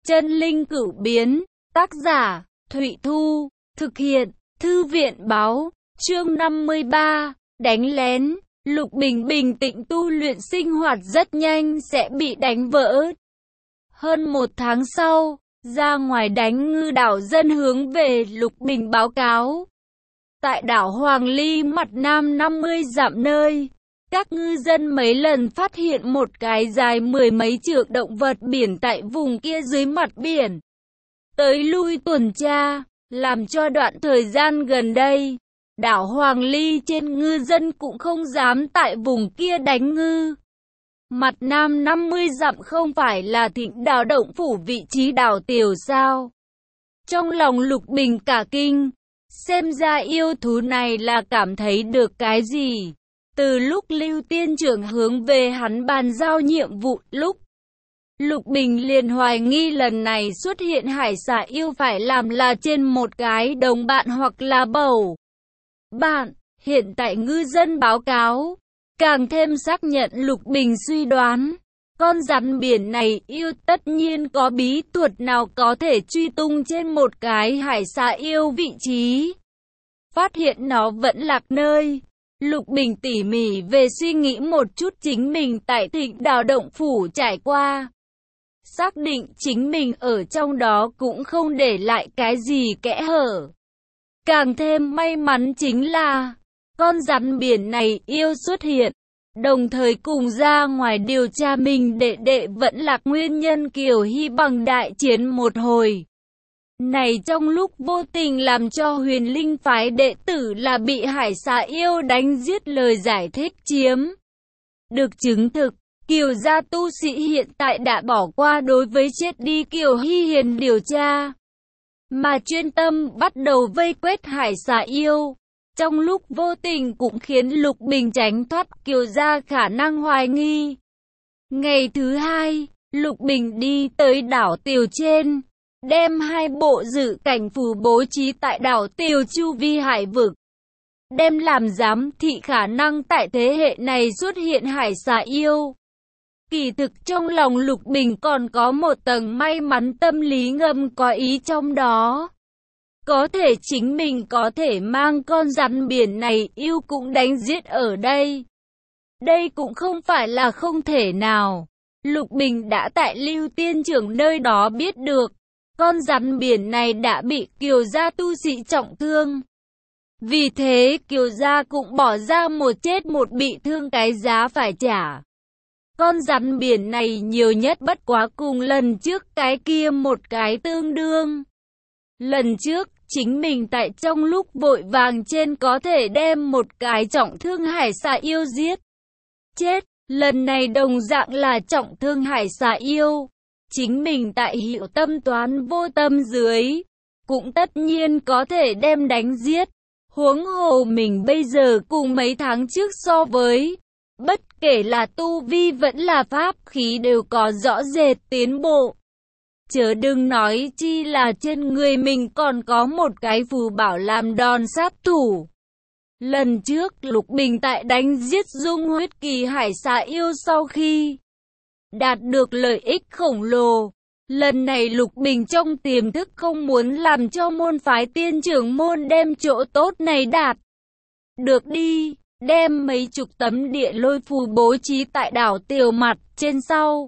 Chân linh cửu biến, tác giả, Thụy Thu, thực hiện, Thư viện báo, chương 53, đánh lén. Lục Bình bình tĩnh tu luyện, sinh hoạt rất nhanh sẽ bị đánh vỡ. Hơn 1 tháng sau, ra ngoài đánh ngư đảo dân hướng về Lục Bình báo cáo. Tại đảo Hoàng Ly mặt nam 50 dặm nơi, các ngư dân mấy lần phát hiện một cái dài 10 mấy trượng động vật biển tại vùng kia dưới mặt biển. Tới lui tuần tra, làm cho đoạn thời gian gần đây, đảo Hoàng Ly trên ngư dân cũng không dám tại vùng kia đánh ngư. Mặt nam 50 dặm không phải là Thịnh Đào động phủ vị trí đảo Tiểu sao? Trong lòng Lục Bình cả kinh, xem ra yêu thú này là cảm thấy được cái gì. Từ lúc Lưu Tiên Trưởng hướng về hắn bàn giao nhiệm vụ lúc, Lục Bình liền hoài nghi lần này xuất hiện hải xà yêu phải làm là trên một cái đồng bạn hoặc là bầu bạn. Hiện tại ngư dân báo cáo, càng thêm xác nhận Lục Bình suy đoán. Con rắn biển này yêu tất nhiên có bí thuật nào có thể truy tung trên một cái hải xà yêu vị trí. Phát hiện nó vẫn lạc nơi. Lục Bình tỉ mỉ về suy nghĩ một chút chính mình tại Thịnh Đào động phủ trải qua. Xác định chính mình ở trong đó cũng không để lại cái gì kẽ hở. Càng thêm may mắn chính là, con rắn biển này yêu xuất hiện, đồng thời cùng ra ngoài điều tra mình đệ đệ vẫn lạc nguyên nhân Kiều Hy bằng đại chiến một hồi. Này trong lúc vô tình làm cho Huyền Linh phái đệ tử là bị hải xà yêu đánh giết lời giải thích chiếm. Được chứng thực, Kiều gia tu sĩ hiện tại đã bỏ qua đối với chết đi Kiều Hy Hiền điều tra, mà chuyên tâm bắt đầu vây quét hải xà yêu. Trong lúc vô tình cũng khiến Lục Bình tránh thoát Kiều gia khả năng hoài nghi. Ngày thứ hai, Lục Bình đi tới đảo Tiều trên, đem 2 bộ dự cảnh phù bố trí tại đảo Tiều chu vi hải vực, đem làm giám thị khả năng tại thế hệ này xuất hiện hải xà yêu. Kỳ thực trong lòng Lục Bình còn có một tầng may mắn tâm lý ngầm có ý trong đó. Có thể chính mình có thể mang con rắn biển này yêu cũng đánh giết ở đây. Đây cũng không phải là không thể nào. Lục Bình đã tại Lưu Tiên Trưởng nơi đó biết được, con rắn biển này đã bị Kiều gia tu sĩ trọng thương. Vì thế Kiều gia cũng bỏ ra một chết một bị thương cái giá phải trả. Con rắn biển này nhiều nhất bất quá cùng lần trước cái kia một cái tương đương. Lần trước, chính mình tại trong lúc vội vàng trên có thể đem một cái trọng thương hải xà yêu giết chết. Lần này đồng dạng là trọng thương hải xà yêu. Chính mình tại hiệu tâm toán vô tâm dưới, cũng tất nhiên có thể đem đánh giết. Huống hồ mình bây giờ cùng mấy tháng trước so với, bất kể là tu vi vẫn là pháp khí đều có rõ rệt tiến bộ. Chớ đừng nói chi là trên người mình còn có một cái phù bảo làm đòn sát thủ. Lần trước Lục Bình tại đánh giết dung huyết kỳ hải xà yêu sau khi đạt được lợi ích khổng lồ. Lần này Lục Bình trong tiềm thức không muốn làm cho môn phái Tiên Trưởng môn đem chỗ tốt này đạt được đi. Đem mấy chục tấm địa lôi phù bố trí tại đảo Tiều mặt trên sau.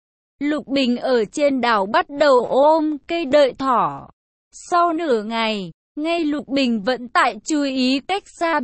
Lục Bình ở trên đảo bắt đầu ôm cây đợi thỏ. Sau nửa ngày, ngay Lục Bình vẫn tại chú ý cách xa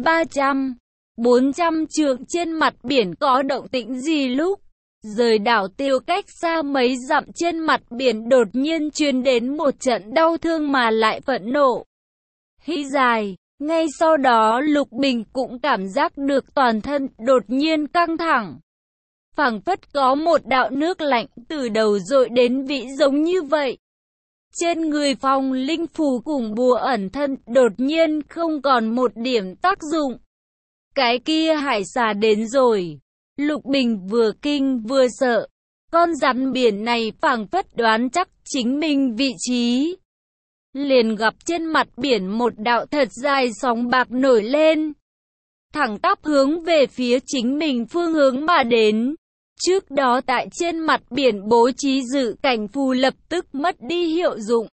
300-400 trượng trên mặt biển có động tĩnh gì lúc. Rời đảo Tiều cách xa mấy dặm trên mặt biển đột nhiên truyền đến một trận đau thương mà lại phẫn nộ. Hí dài. Ngay sau đó Lục Bình cũng cảm giác được toàn thân đột nhiên căng thẳng. Phảng phất có một đạo nước lạnh từ đầu dội đến vĩ giống như vậy. Trên người phong linh phù cùng bùa ẩn thân đột nhiên không còn một điểm tác dụng. Cái kia hải xà đến rồi. Lục Bình vừa kinh vừa sợ. Con rắn biển này phảng phất đoán chắc chính mình vị trí. Liền gặp trên mặt biển một đạo thật dài sóng bạc nổi lên, thẳng tắp hướng về phía chính mình phương hướng mà đến. Trước đó tại trên mặt biển bố trí dự cảnh phù lập tức mất đi hiệu dụng.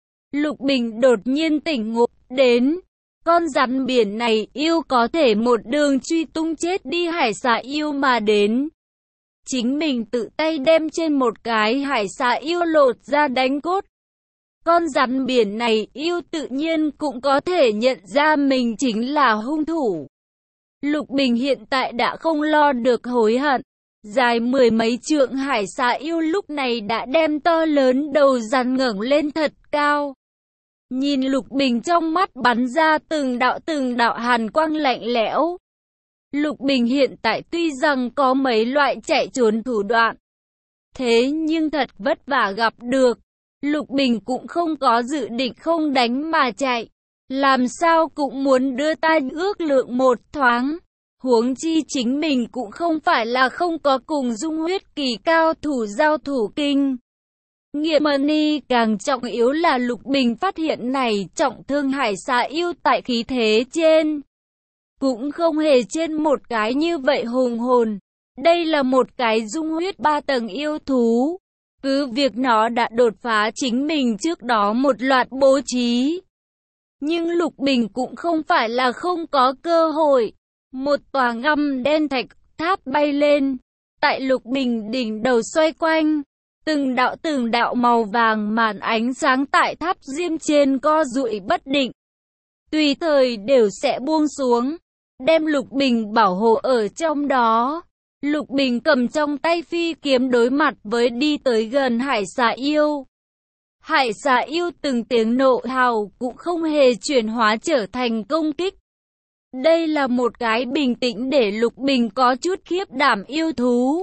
Lục Bình đột nhiên tỉnh ngộ đến, con rắn biển này yêu có thể một đường truy tung chết đi hải xà yêu mà đến. Chính mình tự tay đem trên một cái hải xà yêu lột ra đánh cốt. Con rắn biển này yêu tự nhiên cũng có thể nhận ra mình chính là hung thủ. Lục Bình hiện tại đã không lo được hối hận. Dài mười mấy trượng hải xà yêu lúc này đã đem to lớn đầu rắn ngẩng lên thật cao. Nhìn Lục Bình trong mắt bắn ra từng đạo hàn quang lạnh lẽo. Lục Bình hiện tại tuy rằng có mấy loại chạy trốn thủ đoạn, thế nhưng thật vất vả gặp được. Lục Bình cũng không có dự định không đánh mà chạy. Làm sao cũng muốn đưa tay ước lượng một thoáng. Huống chi chính mình cũng không phải là không có cùng Dung Huyết Kỳ cao thủ giao thủ kinh nghiệm ni, càng trọng yếu là Lục Bình phát hiện này trọng thương hải xà yêu tại khí thế trên. Cũng không hề trên một cái như vậy hùng hồn. Đây là một cái dung huyết 3 tầng yêu thú. Cứ việc nó đã đột phá chính mình trước đó một loạt bố trí. Nhưng Lục Bình cũng không phải là không có cơ hội. Một tòa ngăm đen thạch tháp bay lên. Tại Lục Bình đỉnh đầu xoay quanh. Từng đạo màu vàng màn ánh sáng tại tháp diêm trên co duỗi bất định. Tùy thời đều sẽ buông xuống. Đem Lục Bình bảo hộ ở trong đó. Lục Bình cầm trong tay phi kiếm đối mặt với đi tới gần hải xà yêu. Hải xà yêu từng tiếng nộ hào cũng không hề chuyển hóa trở thành công kích. Đây là một cái bình tĩnh để Lục Bình có chút khiếp đảm yêu thú.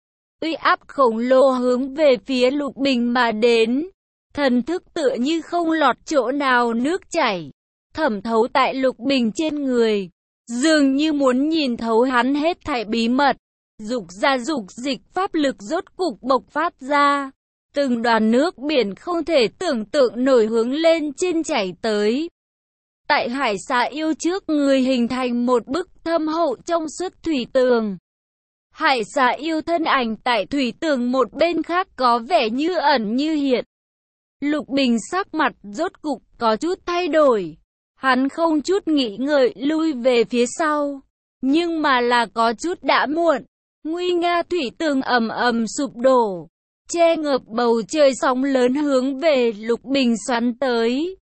Uy áp khổng lồ hướng về phía Lục Bình mà đến. Thần thức tựa như không lọt chỗ nào nước chảy. Thẩm thấu tại Lục Bình trên người. Dường như muốn nhìn thấu hắn hết thảy bí mật. Dục ra dục dịch pháp lực rốt cục bộc phát ra. Từng đoàn nước biển không thể tưởng tượng nổi hướng lên trên chảy tới. Tại hải xà yêu trước người hình thành một bức thâm hậu trong suốt thủy tường. Hải xà yêu thân ảnh tại thủy tường một bên khác có vẻ như ẩn như hiện. Lục Bình sắc mặt rốt cục có chút thay đổi. Hắn không chút nghĩ ngợi lui về phía sau. Nhưng mà là có chút đã muộn. Nguy nga thủy tường ầm ầm sụp đổ. Che ngập bầu trời sóng lớn hướng về Lục Bình xoắn tới.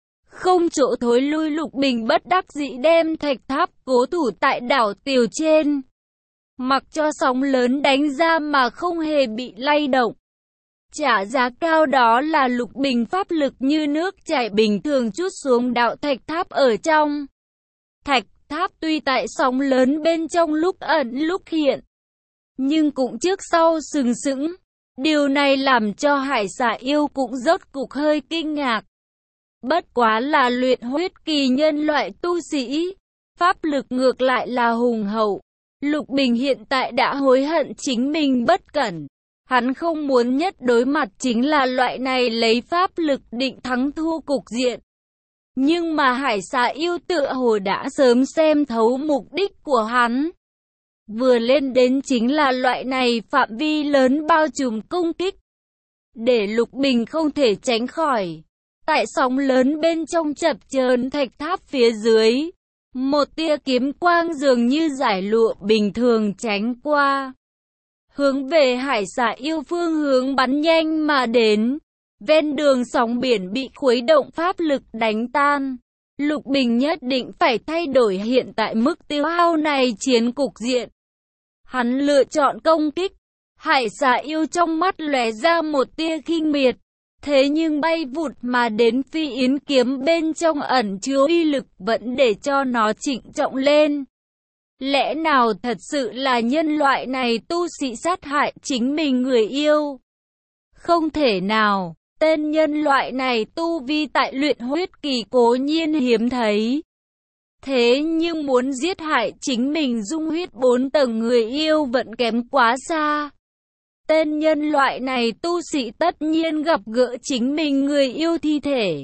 Không chỗ thối lui, Lục Bình bất đắc dĩ đem thạch tháp cố thủ tại đảo tiểu trên. Mặc cho sóng lớn đánh ra mà không hề bị lay động. Trả giá cao đó là Lục Bình pháp lực như nước chảy bình thường trút xuống đạo thạch tháp ở trong. Thạch tháp tuy tại sóng lớn bên trong lúc ẩn lúc hiện, nhưng cũng trước sau sừng sững. Điều này làm cho hải xà yêu cũng rốt cục hơi kinh ngạc. Bất quá là luyện huyết kỳ nhân loại tu sĩ, pháp lực ngược lại là hùng hậu. Lục Bình hiện tại đã hối hận chính mình bất cẩn. Hắn không muốn nhất đối mặt chính là loại này lấy pháp lực định thắng thua cục diện. Nhưng mà hải xà yêu tựa hồ đã sớm xem thấu mục đích của hắn. Vừa lên đến chính là loại này phạm vi lớn bao trùm công kích. Để Lục Bình không thể tránh khỏi. Tại sóng lớn bên trong chập chờn thạch tháp phía dưới. Một tia kiếm quang dường như giải lụa bình thường tránh qua. Hướng về hải xà yêu phương hướng bắn nhanh mà đến. Ven đường sóng biển bị khuấy động pháp lực đánh tan. Lục Bình nhất định phải thay đổi hiện tại mức tiêu hao này chiến cục diện. Hắn lựa chọn công kích. Hải xà yêu trong mắt lóe ra một tia khinh miệt. Thế nhưng bay vụt mà đến phi yến kiếm bên trong ẩn chứa uy lực vẫn để cho nó trịnh trọng lên. Lẽ nào thật sự là nhân loại này tu sĩ sát hại chính mình người yêu? Không thể nào, tên nhân loại này tu vi tại luyện huyết kỳ cố nhiên hiếm thấy. Thế nhưng muốn giết hại chính mình dung huyết 4 tầng người yêu vẫn kém quá xa. Tên nhân loại này tu sĩ tất nhiên gặp gỡ chính mình người yêu thi thể.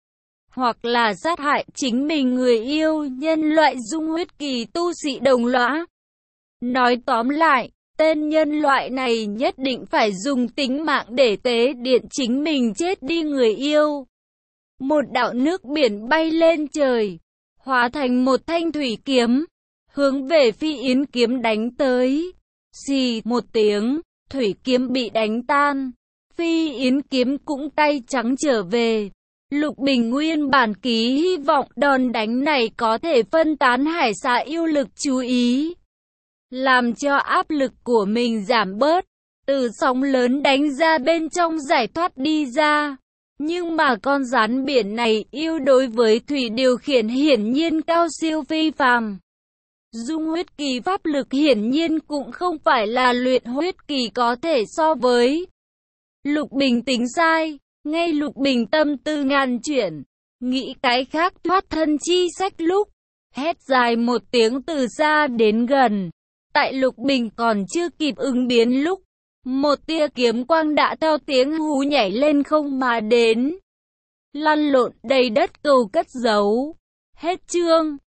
Hoặc là sát hại chính mình người yêu nhân loại dung huyết kỳ tu sĩ đồng lõa. Nói tóm lại, Tên nhân loại này nhất định phải dùng tính mạng để tế điện chính mình chết đi người yêu. Một đạo nước biển bay lên trời, hóa thành một thanh thủy kiếm, hướng về Phi Yến kiếm đánh tới. Xì một tiếng, thủy kiếm bị đánh tan, Phi Yến kiếm cũng tay trắng trở về. Lục Bình nguyên bản ký hy vọng đòn đánh này có thể phân tán hải xà yêu lực chú ý, làm cho áp lực của mình giảm bớt, từ sóng lớn đánh ra bên trong giải thoát đi ra. Nhưng mà con rắn biển này yêu đối với thủy điều khiển hiển nhiên cao siêu phi phàm. Dung huyết kỳ pháp lực hiển nhiên cũng không phải là luyện huyết kỳ có thể so với. Lục Bình tính sai, ngay Lục Bình tâm tư ngàn chuyển, nghĩ cái khác thoát thân chi sách lúc, hét dài một tiếng từ xa đến gần. Tại Lục Bình còn chưa kịp ứng biến lúc, một tia kiếm quang đã theo tiếng hú nhảy lên không mà đến. Lăn lộn đầy đất cầu cất giấu. Hết chương.